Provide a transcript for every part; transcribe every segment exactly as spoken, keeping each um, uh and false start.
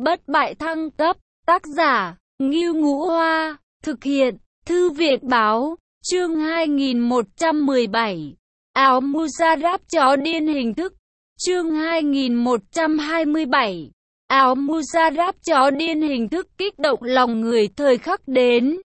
Bất bại thăng cấp, tác giả, Ngưu Ngũ Hoa, thực hiện, Thư viện Báo, chương hai nghìn một trăm mười bảy, áo Mujarab chó điên hình thức, chương hai nghìn một trăm hai mươi bảy, áo Mujarab chó điên hình thức kích động lòng người thời khắc đến.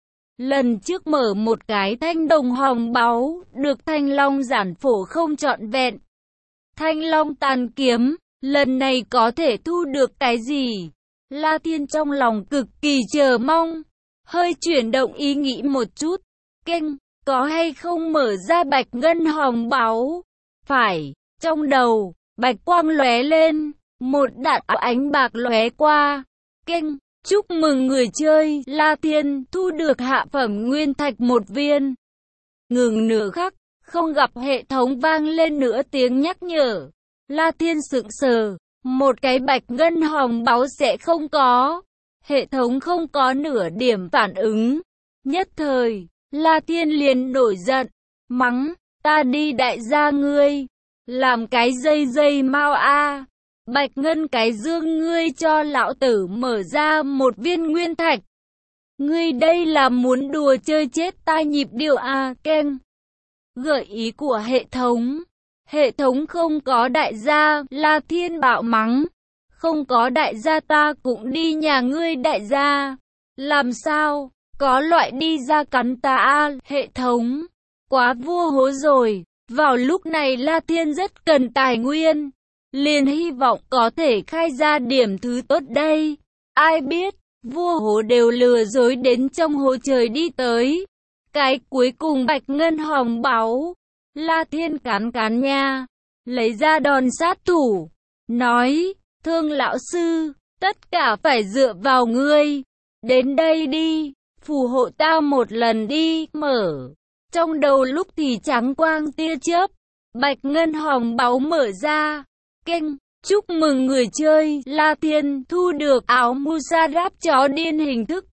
Lần trước mở một cái thanh đồng hồng báu, được Thanh Long giản phổ không trọn vẹn. Thanh Long tàn kiếm, lần này có thể thu được cái gì? La Thiên trong lòng cực kỳ chờ mong, hơi chuyển động ý nghĩ một chút. Kênh, có hay không mở ra bạch ngân hồng báu? Phải, trong đầu, bạch quang lóe lên, một đạn ánh bạc lóe qua. Kênh, chúc mừng người chơi, La Thiên thu được hạ phẩm nguyên thạch một viên. Ngừng nửa khắc, không gặp hệ thống vang lên nữa tiếng nhắc nhở. La Thiên sững sờ, một cái bạch ngân hồng báu sẽ không có. Hệ thống không có nửa điểm phản ứng. Nhất thời, La Thiên liền nổi giận, mắng, ta đi đại gia ngươi, làm cái dây dây mau a. Bạch ngân cái dương ngươi cho lão tử mở ra một viên nguyên thạch. Ngươi đây là muốn đùa chơi chết ta nhịp điệu à, Ken. Gợi ý của hệ thống. Hệ thống không có đại gia, La Thiên bạo mắng. Không có đại gia ta cũng đi nhà ngươi đại gia. Làm sao, có loại đi ra cắn ta à, hệ thống. Quá vua hố rồi, vào lúc này La Thiên rất cần tài nguyên. Liền hy vọng có thể khai ra điểm thứ tốt đây. Ai biết, vua hố đều lừa dối đến trong hố trời đi tới. Cái cuối cùng bạch ngân hồng báu. La Thiên cán cán nha, lấy ra đòn sát thủ, nói, Thương lão sư, tất cả phải dựa vào ngươi. Đến đây đi, phù hộ tao một lần đi, mở. Trong đầu lúc thì trắng quang tia chớp, bạch ngân hồng báu mở ra. Kênh, chúc mừng người chơi, La Thiên thu được áo Mujarab chó điên hình thức.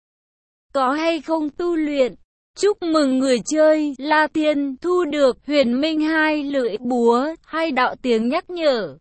Có hay không tu luyện? Chúc mừng người chơi, La Thiên thu được huyền minh hai lưỡi búa, hai đạo tiếng nhắc nhở.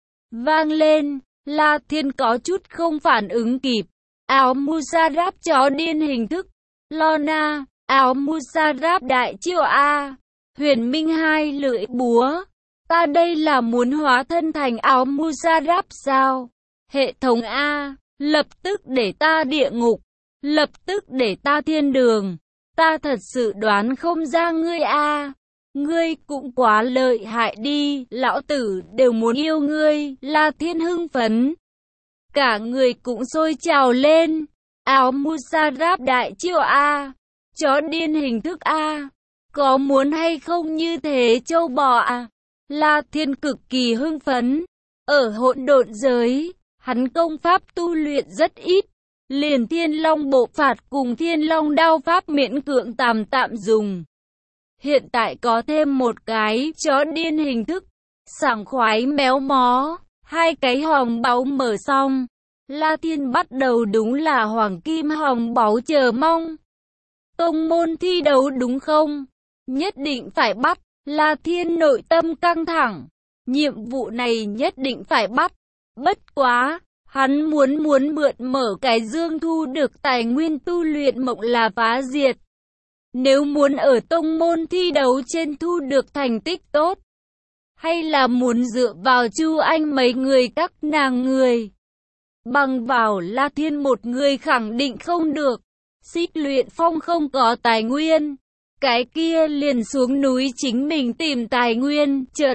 Vang lên, La Thiên có chút không phản ứng kịp. Áo Mujarab chó điên hình thức. Lorna, áo Mujarab đại chiêu A. Huyền minh hai lưỡi búa. Ta đây là muốn hóa thân thành áo Mujarab sao? Hệ thống A, lập tức để ta địa ngục, lập tức để ta thiên đường. Ta thật sự đoán không ra ngươi A. Ngươi cũng quá lợi hại đi, lão tử đều muốn yêu ngươi, La Thiên hưng phấn. Cả người cũng sôi trào lên. Áo Mujarab đại chiêu A. Chó điên hình thức A. Có muốn hay không như thế châu bò à? La Thiên cực kỳ hưng phấn. Ở hỗn độn giới, hắn công pháp tu luyện rất ít. Liền Thiên Long bộ phạt cùng Thiên Long đao pháp miễn cưỡng tạm tạm dùng. Hiện tại có thêm một cái chó điên hình thức. Sảng khoái méo mó. Hai cái hồng báu mở xong. La Thiên bắt đầu đúng là hoàng kim hồng báu chờ mong. Tông môn thi đấu đúng không? Nhất định phải bắt. La Thiên nội tâm căng thẳng, nhiệm vụ này nhất định phải bắt. Bất quá, hắn muốn muốn mượn mở cái dương thu được tài nguyên tu luyện mộng là phá diệt. Nếu muốn ở tông môn thi đấu trên thu được thành tích tốt, hay là muốn dựa vào Chu Anh mấy người các nàng người. Bằng vào La Thiên một người khẳng định không được. Xích Luyện Phong không có tài nguyên. Cái kia liền xuống núi chính mình tìm tài nguyên, chợt.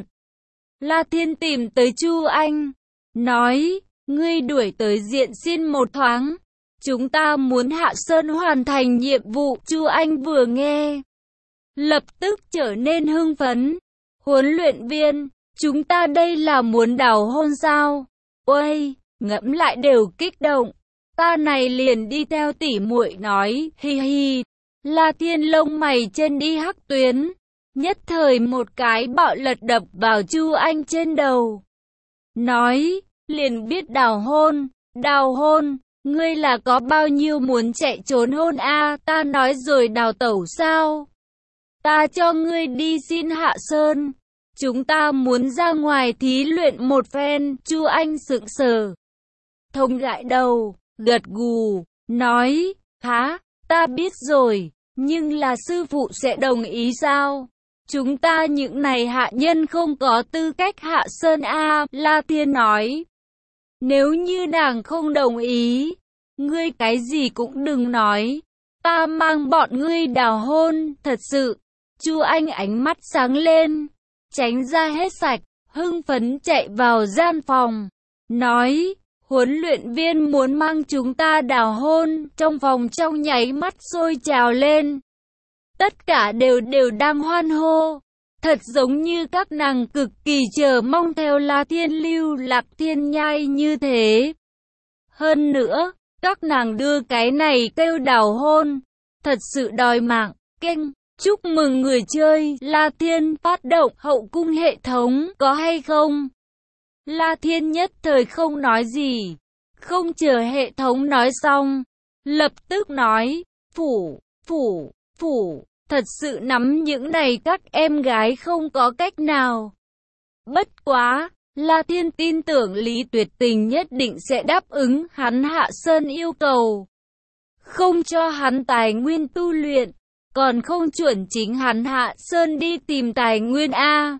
La Thiên tìm tới Chu Anh, nói, ngươi đuổi tới diện xin một thoáng. Chúng ta muốn Hạ Sơn hoàn thành nhiệm vụ. Chu Anh vừa nghe, lập tức trở nên hưng phấn. Huấn luyện viên, chúng ta đây là muốn đào hôn sao? Ôi, ngẫm lại đều kích động. Ta này liền đi theo tỉ muội nói, hi hi. La Thiên lông mày trên đi hắc tuyến, nhất thời một cái bạo lật đập vào Chu Anh trên đầu. Nói, liền biết đào hôn, đào hôn, ngươi là có bao nhiêu muốn chạy trốn hôn a? Ta nói rồi đào tẩu sao? Ta cho ngươi đi xin Hạ Sơn, chúng ta muốn ra ngoài thí luyện một phen. Chu Anh sững sờ. Thống gãi đầu, gật gù, nói, hả, ta biết rồi, nhưng là sư phụ sẽ đồng ý sao? Chúng ta những này hạ nhân không có tư cách hạ sơn a. La Thiên nói, nếu như nàng không đồng ý, ngươi cái gì cũng đừng nói, ta mang bọn ngươi đào hôn, thật sự. Chu Anh ánh mắt sáng lên, tránh ra hết sạch, hưng phấn chạy vào gian phòng, nói, huấn luyện viên muốn mang chúng ta đào hôn. Trong phòng trong nháy mắt sôi trào lên, tất cả đều đều đang hoan hô, thật giống như các nàng cực kỳ chờ mong theo La Thiên lưu lạc thiên nhai như thế. Hơn nữa, các nàng đưa cái này kêu đào hôn, thật sự đòi mạng. Keng, chúc mừng người chơi, La Thiên phát động hậu cung hệ thống, có hay không? La Thiên nhất thời không nói gì, không chờ hệ thống nói xong, lập tức nói, phủ, phủ, phủ, thật sự nắm những này các em gái không có cách nào. Bất quá, La Thiên tin tưởng Lý Tuyệt Tình nhất định sẽ đáp ứng hắn hạ sơn yêu cầu. Không cho hắn tài nguyên tu luyện, còn không chuẩn chính hắn hạ sơn đi tìm tài nguyên A.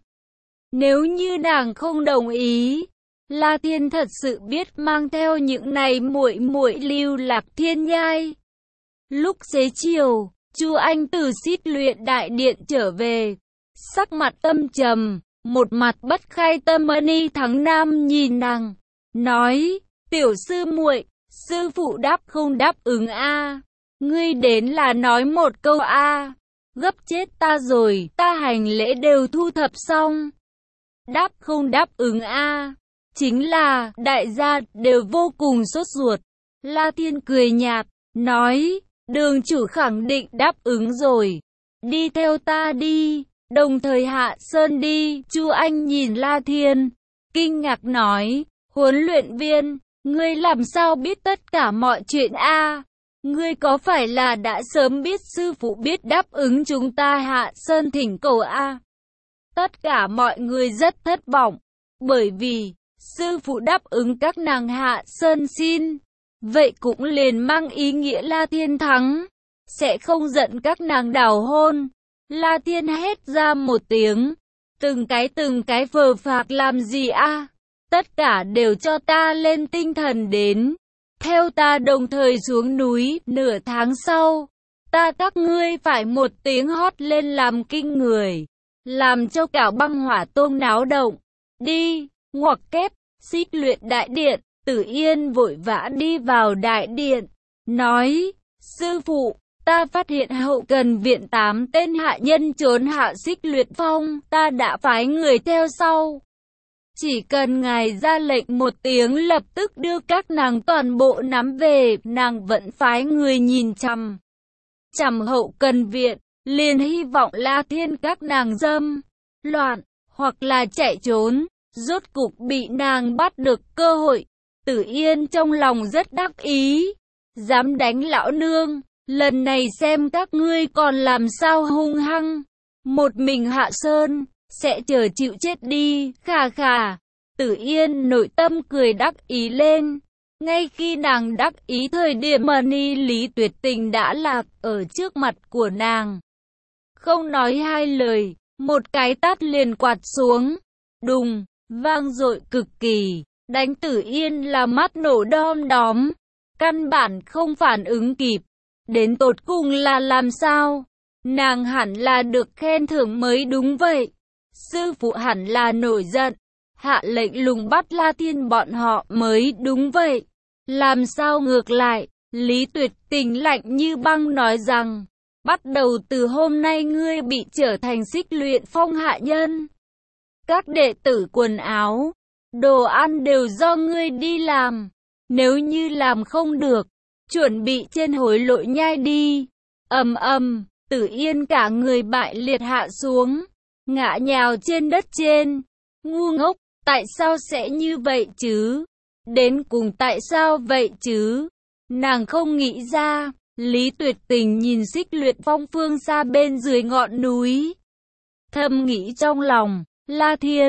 Nếu như nàng không đồng ý, La Thiên thật sự biết mang theo những này muội muội lưu lạc thiên nhai. Lúc xế chiều, Chu Anh từ xít luyện đại điện trở về, sắc mặt âm trầm, một mặt bất khai tâm. Ni Thắng Nam nhìn nàng, nói, tiểu sư muội, sư phụ đáp không đáp ứng a? Ngươi đến là nói một câu a? Gấp chết ta rồi, ta hành lễ đều thu thập xong. Đáp không đáp ứng a? Chính là, đại gia đều vô cùng sốt ruột. La Thiên cười nhạt, nói, đường chủ khẳng định đáp ứng rồi. Đi theo ta đi, đồng thời hạ sơn đi. Chu Anh nhìn La Thiên, kinh ngạc nói, huấn luyện viên, ngươi làm sao biết tất cả mọi chuyện a? Ngươi có phải là đã sớm biết sư phụ biết đáp ứng chúng ta hạ sơn thỉnh cầu a? Tất cả mọi người rất thất vọng, bởi vì sư phụ đáp ứng các nàng hạ sơn xin, vậy cũng liền mang ý nghĩa La Thiên thắng, sẽ không giận các nàng đào hôn. La Thiên hét ra một tiếng, từng cái từng cái vờ phạc làm gì a? Tất cả đều cho ta lên tinh thần đến, theo ta đồng thời xuống núi. Nửa tháng sau, ta các ngươi phải một tiếng hót lên làm kinh người, làm cho cả băng hỏa tông náo động. Đi, ngoặc kép, xích luyện đại điện. Tử Yên vội vã đi vào đại điện, nói, sư phụ, ta phát hiện hậu cần viện tám tên hạ nhân trốn hạ xích luyện phong, ta đã phái người theo sau. Chỉ cần ngài ra lệnh một tiếng lập tức đưa các nàng toàn bộ nắm về. Nàng vẫn phái người nhìn chằm chằm hậu cần viện, liền hy vọng La Thiên các nàng dâm loạn hoặc là chạy trốn. Rốt cục bị nàng bắt được cơ hội. Tử Yên trong lòng rất đắc ý, dám đánh lão nương, lần này xem các ngươi còn làm sao hung hăng. Một mình hạ sơn, sẽ chờ chịu chết đi. Khà khà, Tử Yên nội tâm cười đắc ý lên. Ngay khi nàng đắc ý thời điểm mà Ni Lý Tuyệt Tình đã lạc ở trước mặt của nàng, không nói hai lời, một cái tát liền quạt xuống, đùng, vang dội cực kỳ, đánh Tử Yên là mắt nổ đom đóm, căn bản không phản ứng kịp. Đến tột cùng là làm sao? Nàng hẳn là được khen thưởng mới đúng vậy. Sư phụ hẳn là nổi giận, hạ lệnh lùng bắt La Thiên bọn họ mới đúng vậy. Làm sao ngược lại? Lý Tuyệt Tình lạnh như băng nói rằng, bắt đầu từ hôm nay ngươi bị trở thành xích luyện phong hạ nhân. Các đệ tử quần áo, đồ ăn đều do ngươi đi làm. Nếu như làm không được, chuẩn bị trên hối lộ nhai đi. Ầm ầm, Tử Yên cả người bại liệt hạ xuống, ngã nhào trên đất trên. Ngu ngốc, tại sao sẽ như vậy chứ? Đến cùng tại sao vậy chứ? Nàng không nghĩ ra. Lý Tuyệt Tình nhìn xích luyện phong phương xa bên dưới ngọn núi, thầm nghĩ trong lòng, La Thiên,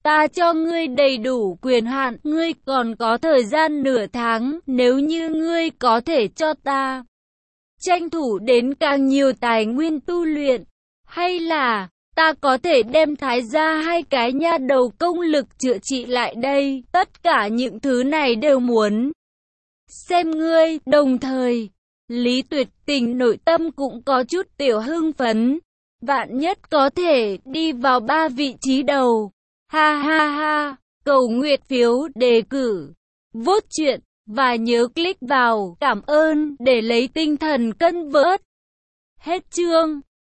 Ta cho ngươi đầy đủ quyền hạn, ngươi còn có thời gian nửa tháng, nếu như ngươi có thể cho ta tranh thủ đến càng nhiều tài nguyên tu luyện, hay là ta có thể đem Thái gia hai cái nha đầu công lực chữa trị lại đây, tất cả những thứ này đều muốn xem ngươi. Đồng thời, Lý Tuyệt Tình nội tâm cũng có chút tiểu hưng phấn, vạn nhất có thể đi vào ba vị trí đầu. Ha ha ha, cầu nguyện phiếu đề cử, vote chuyện, và nhớ click vào cảm ơn để lấy tinh thần cân vớt. Hết chương.